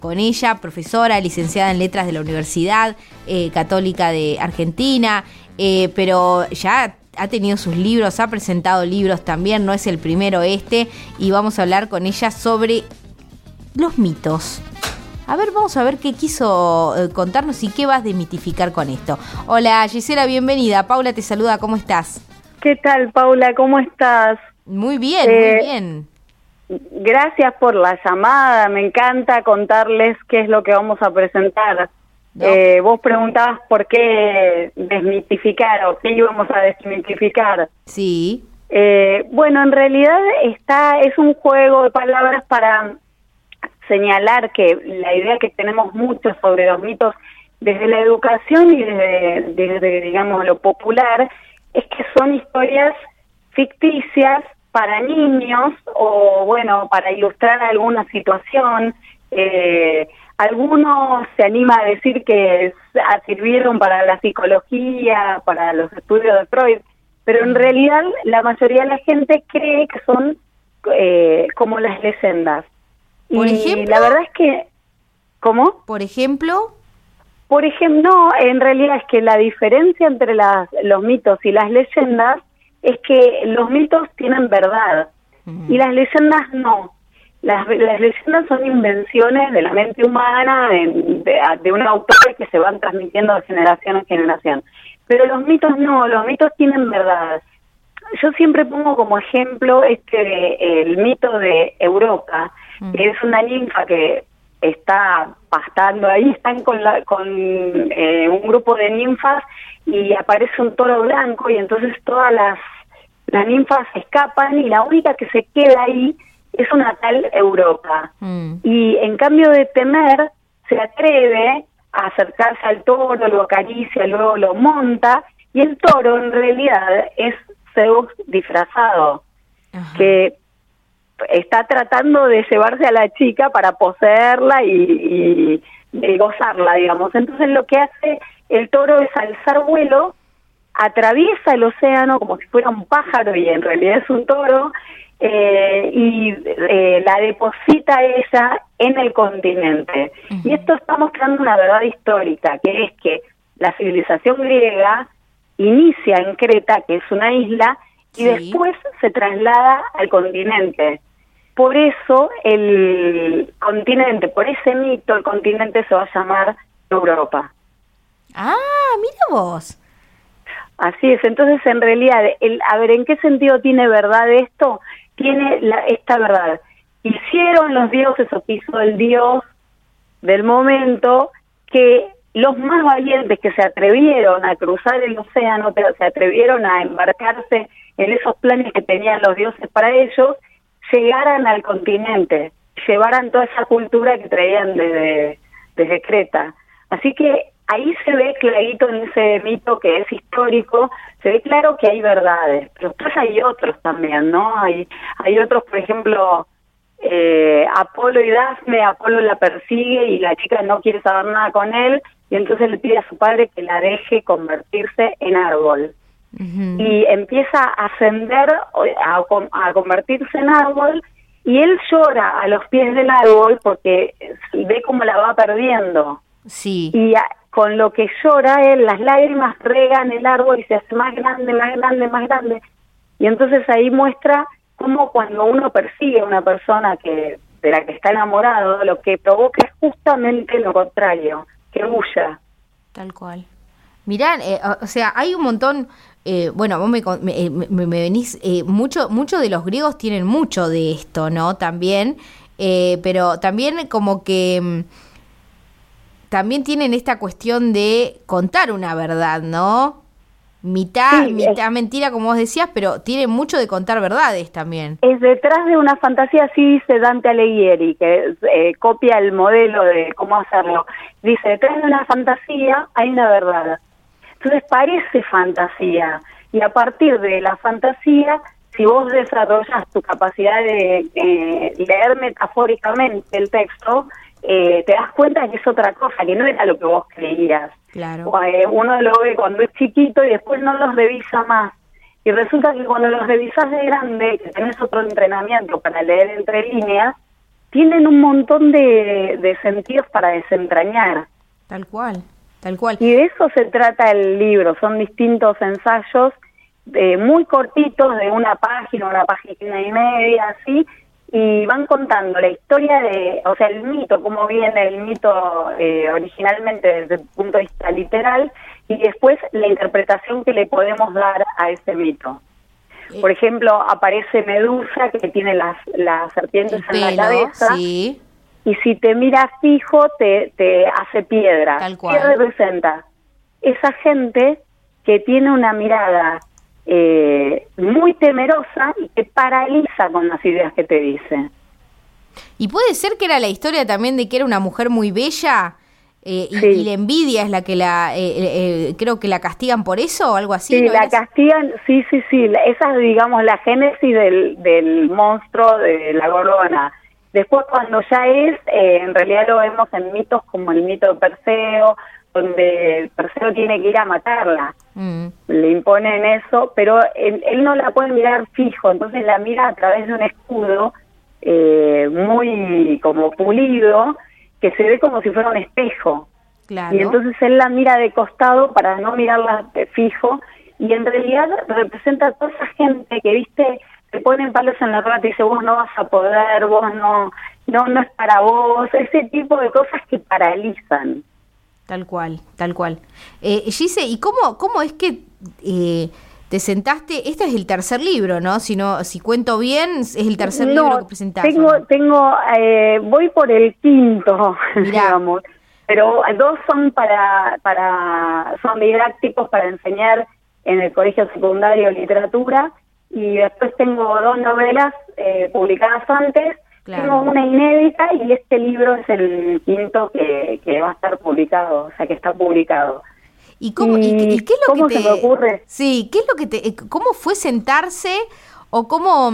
con ella, profesora, licenciada en Letras de la Universidad Católica de Argentina, pero ya ha tenido sus libros, ha presentado libros también, no es el primero y vamos a hablar con ella sobre los mitos. A ver, vamos a ver qué quiso contarnos y qué vas a desmitificar con esto. Hola, Gisela, bienvenida. Paula te saluda, ¿cómo estás? ¿Qué tal, Paula? ¿Cómo estás? Muy bien, muy bien. Gracias por la llamada. Me encanta contarles qué es lo que vamos a presentar. No. Vos preguntabas por qué desmitificar o qué íbamos a desmitificar. Sí. Bueno, en realidad es un juego de palabras para señalar que la idea que tenemos mucho sobre los mitos desde la educación y desde digamos, lo popular, es que son historias ficticias para niños o, bueno, para ilustrar alguna situación. Algunos se anima a decir que sirvieron para la psicología, para los estudios de Freud, pero en realidad la mayoría de la gente cree que son como las leyendas. ¿Por ejemplo? La verdad es que... ¿Cómo? ¿Por ejemplo? Por ejemplo, no, en realidad es que la diferencia entre los mitos y las leyendas es que los mitos tienen verdad y las leyendas no. Las leyendas son invenciones de la mente humana, de un autor que se van transmitiendo de generación en generación. Pero los mitos no, los mitos tienen verdad. Yo siempre pongo como ejemplo el mito de Europa, que es una ninfa que está pastando ahí, están con un grupo de ninfas y aparece un toro blanco y entonces todas las ninfas escapan y la única que se queda ahí es una tal Europa. Y en cambio de temer, se atreve a acercarse al toro, lo acaricia, luego lo monta, y el toro en realidad es Zeus disfrazado. Ajá. Que está tratando de llevarse a la chica para poseerla y gozarla, digamos. Entonces lo que hace el toro es alzar vuelo, atraviesa el océano como si fuera un pájaro y en realidad es un toro, y la deposita ella en el continente. Uh-huh. Y esto está mostrando una verdad histórica, que es que la civilización griega inicia en Creta, que es una isla, y después se traslada al continente. Por eso el continente, por ese mito, el continente se va a llamar Europa. Ah, mira vos. Así es, entonces en realidad, a ver, ¿en qué sentido tiene verdad esto? Tiene esta verdad. Hicieron los dioses, o quiso el dios del momento, que los más valientes que se atrevieron a cruzar el océano, se atrevieron a embarcarse en esos planes que tenían los dioses para ellos, llegaran al continente, llevaran toda esa cultura que traían desde Creta. Así que ahí se ve clarito en ese mito que es histórico, se ve claro que hay verdades, pero después hay otros también, ¿no? Hay otros, por ejemplo, Apolo y Dafne. Apolo la persigue y la chica no quiere saber nada con él, y entonces le pide a su padre que la deje convertirse en árbol. Uh-huh. Y empieza a ascender, a convertirse en árbol, y él llora a los pies del árbol porque ve cómo la va perdiendo. Sí. Y con lo que llora él, las lágrimas regan el árbol y se hace más grande, más grande, más grande. Y entonces ahí muestra cómo cuando uno persigue a una persona de la que está enamorado, lo que provoca es justamente lo contrario, que huya. Tal cual. Mirá, o sea, hay un montón, bueno, vos me venís, mucho de los griegos tienen mucho de esto, ¿no? También, pero también como que también tienen esta cuestión de contar una verdad, ¿no? Mitad mentira, como vos decías, pero tiene mucho de contar verdades también. Es detrás de una fantasía, así dice Dante Alighieri, que copia el modelo de cómo hacerlo. Dice, detrás de una fantasía hay una verdad. Entonces parece fantasía, y a partir de la fantasía, si vos desarrollas tu capacidad de leer metafóricamente el texto, te das cuenta que es otra cosa, que no era lo que vos creías. Claro. Uno lo ve cuando es chiquito y después no los revisa más. Y resulta que cuando los revisás de grande, que tenés otro entrenamiento para leer entre líneas, tienen un montón de sentidos para desentrañar. Tal cual, tal cual. Y de eso se trata el libro, son distintos ensayos muy cortitos, de una página y media, así, y van contando la historia o sea, el mito, cómo viene el mito originalmente desde el punto de vista literal, y después la interpretación que le podemos dar a ese mito. Por ejemplo, aparece Medusa, que tiene las serpientes en la cabeza, sí. Y si te mira fijo, te hace piedra. Tal cual. ¿Qué representa? Esa gente que tiene una mirada muy temerosa y que paraliza con las ideas que te dice. Y puede ser que era la historia también de que era una mujer muy bella, Sí. y la envidia es la que creo que la castigan por eso o algo así. Sí, ¿no la era? castigan, sí. Esa es, digamos, la génesis del monstruo de la Gorgona. Después, cuando ya en realidad lo vemos en mitos como el mito de Perseo, donde Perseo tiene que ir a matarla. Le imponen eso, pero él no la puede mirar fijo, entonces la mira a través de un escudo muy como pulido, que se ve como si fuera un espejo. Claro. Y entonces él la mira de costado para no mirarla de fijo, y en realidad representa a toda esa gente que, viste, te ponen palos en la rueda, te dice, vos no vas a poder, vos no es para vos, ese tipo de cosas que paralizan. Tal cual, tal cual. Gise, ¿y cómo es que te sentaste? Este es el tercer libro, ¿no? Si cuento bien, es el tercer libro que presentás. Voy por el quinto, Mirá. digamos, pero 2 son son didácticos para enseñar en el colegio secundario literatura, y después tengo 2 novelas publicadas antes. Claro. Tengo una inédita y este libro es el quinto que va a estar publicado, o sea, que está publicado. ¿Y qué es lo ¿cómo que se me ocurre? Sí, ¿qué es lo que cómo fue sentarse o cómo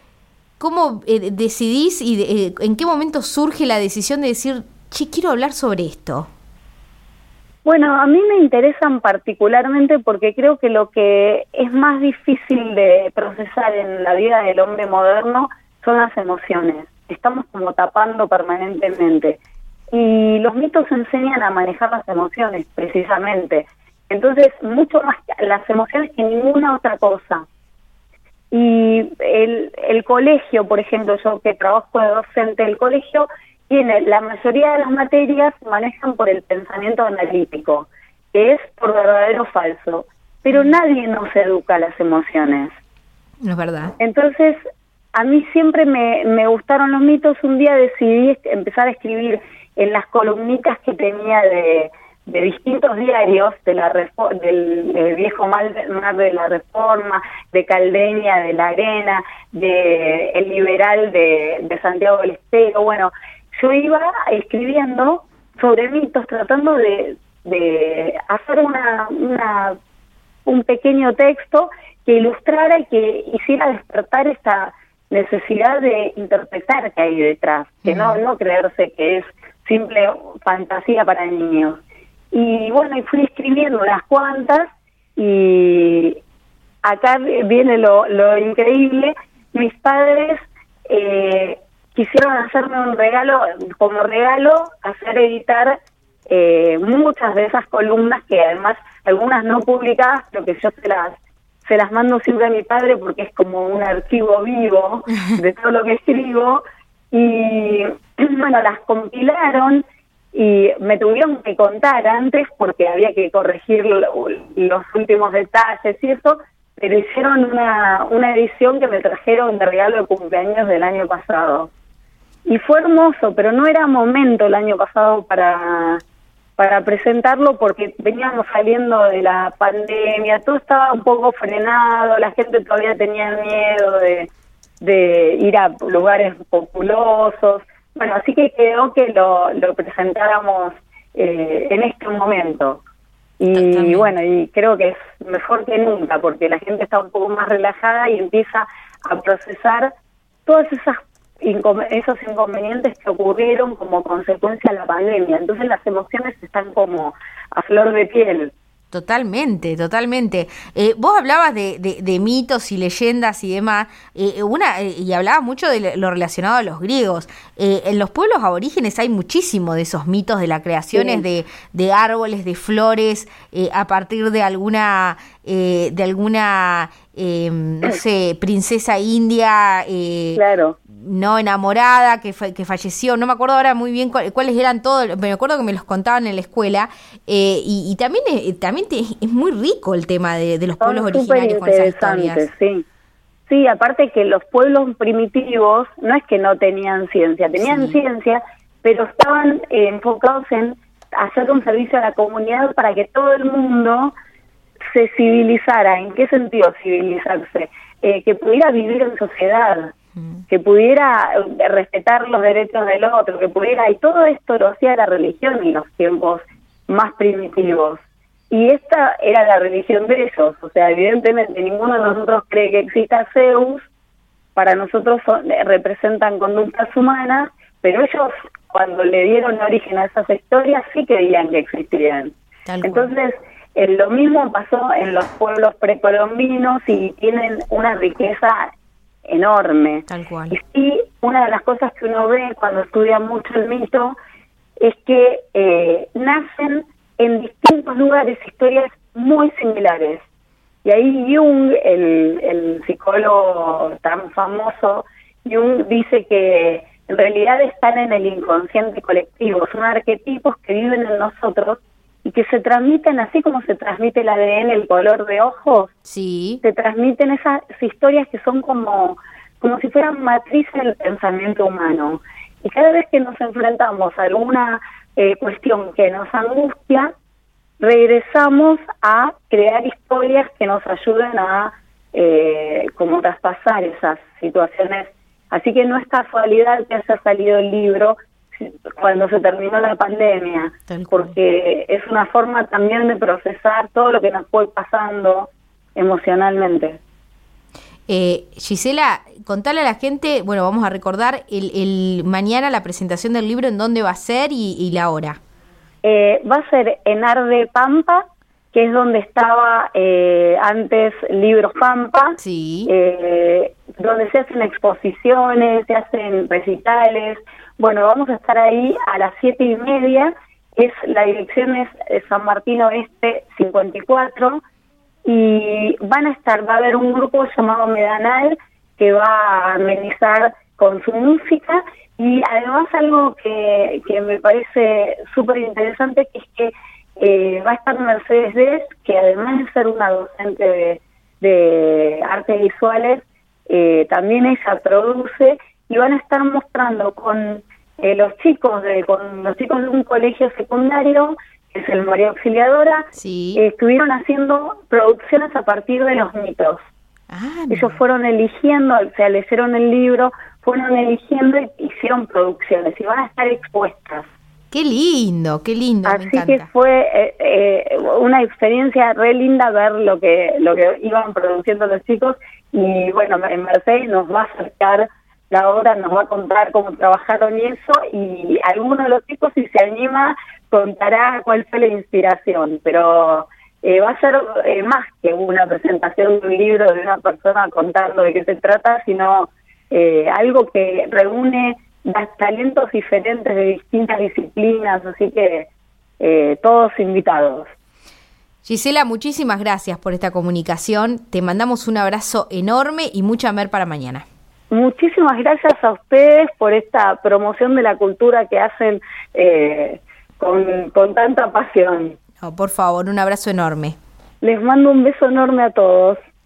decidís y en qué momento surge la decisión de decir, che, quiero hablar sobre esto? Bueno, a mí me interesan particularmente porque creo que lo que es más difícil de procesar en la vida del hombre moderno son las emociones. Estamos como tapando permanentemente. Y los mitos enseñan a manejar las emociones, precisamente. Entonces, mucho más las emociones que ninguna otra cosa. Y el colegio, por ejemplo, yo que trabajo de docente, el colegio tiene, la mayoría de las materias manejan por el pensamiento analítico, que es por verdadero o falso. Pero nadie nos educa las emociones. No es verdad. Entonces, a mí siempre me gustaron los mitos. Un día decidí empezar a escribir en las columnitas que tenía de distintos diarios, del Viejo Mar de la Reforma, de Caldeña, de La Arena, de El Liberal de Santiago del Estero. Bueno, yo iba escribiendo sobre mitos, tratando de hacer un pequeño texto que ilustrara y que hiciera despertar esta necesidad de interpretar que hay detrás, que no creerse que es simple fantasía para niños. Y bueno, y fui escribiendo unas cuantas, y acá viene lo increíble. Mis padres quisieron hacerme un regalo, hacer editar muchas de esas columnas, que además algunas no publicadas, pero que yo se las mando siempre a mi padre porque es como un archivo vivo de todo lo que escribo. Y bueno, las compilaron y me tuvieron que contar antes porque había que corregir los últimos detalles y eso, pero hicieron una edición que me trajeron de regalo de cumpleaños del año pasado. Y fue hermoso, pero no era momento el año pasado para presentarlo porque veníamos saliendo de la pandemia, todo estaba un poco frenado, la gente todavía tenía miedo de ir a lugares populosos. Bueno, así que quedó que lo presentáramos en este momento. Y bueno, y creo que es mejor que nunca porque la gente está un poco más relajada y empieza a procesar todas esos inconvenientes que ocurrieron como consecuencia de la pandemia. Entonces las emociones están como a flor de piel. Totalmente, totalmente. Vos hablabas de mitos y leyendas y demás, y hablabas mucho de lo relacionado a los griegos. En los pueblos aborígenes hay muchísimo de esos mitos de las creaciones de árboles, de flores, a partir de alguna no sé, princesa india, claro, no enamorada, que falleció, no me acuerdo ahora muy bien cuáles eran todos, me acuerdo que me los contaban en la escuela, y también es muy rico el tema de los pueblos originarios con esas historias. Sí, aparte que los pueblos primitivos no es que no tenían ciencia, tenían ciencia, pero estaban enfocados en hacer un servicio a la comunidad para que todo el mundo se civilizara. ¿En qué sentido civilizarse? Que pudiera vivir en sociedad, que pudiera respetar los derechos del otro, que pudiera, y todo esto lo hacía la religión en los tiempos más primitivos. Y esta era la religión de ellos, o sea, evidentemente ninguno de nosotros cree que exista Zeus, para nosotros representan conductas humanas, pero ellos cuando le dieron origen a esas historias sí creían que existían. Entonces, lo mismo pasó en los pueblos precolombinos y tienen una riqueza enorme. Tal cual. Y sí, una de las cosas que uno ve cuando estudia mucho el mito es que nacen en distintos lugares historias muy similares. Y ahí Jung, el psicólogo tan famoso, Jung dice que en realidad están en el inconsciente colectivo, son arquetipos que viven en nosotros y que se transmiten así como se transmite el ADN, el color de ojos, se transmiten esas historias que son como si fueran matrices del pensamiento humano. Y cada vez que nos enfrentamos a alguna cuestión que nos angustia, regresamos a crear historias que nos ayuden a como traspasar esas situaciones. Así que no es casualidad que haya salido el libro cuando se terminó la pandemia, porque es una forma también de procesar todo lo que nos fue pasando emocionalmente. Gisela, contale a la gente, bueno, vamos a recordar el mañana la presentación del libro, en dónde va a ser y la hora. Va a ser en Arde Pampa, que es donde estaba antes Libros Pampa, donde se hacen exposiciones, se hacen recitales. Bueno, vamos a estar ahí a las 7:30, la dirección es San Martín Oeste 54, y va a haber un grupo llamado Medanal que va a amenizar con su música, y además algo que me parece súper interesante, que es que va a estar Mercedes Des, que además de ser una docente de artes visuales, también ella produce, y van a estar mostrando con los chicos de un colegio secundario, que es el María Auxiliadora, estuvieron haciendo producciones a partir de los mitos. Ellos fueron eligiendo, o sea, leyeron el libro, fueron eligiendo y hicieron producciones, y van a estar expuestas. ¡Qué lindo, qué lindo! Así que fue una experiencia re linda ver lo que iban produciendo los chicos, y bueno, en Mercedes nos va a acercar la obra, nos va a contar cómo trabajaron y eso, y alguno de los chicos, si se anima, contará cuál fue la inspiración, pero va a ser más que una presentación de un libro de una persona contando de qué se trata, sino algo que reúne talentos diferentes de distintas disciplinas, así que todos invitados. Gisela, muchísimas gracias por esta comunicación, te mandamos un abrazo enorme y mucha mer para mañana. Muchísimas gracias a ustedes por esta promoción de la cultura que hacen con tanta pasión. No, por favor, un abrazo enorme. Les mando un beso enorme a todos.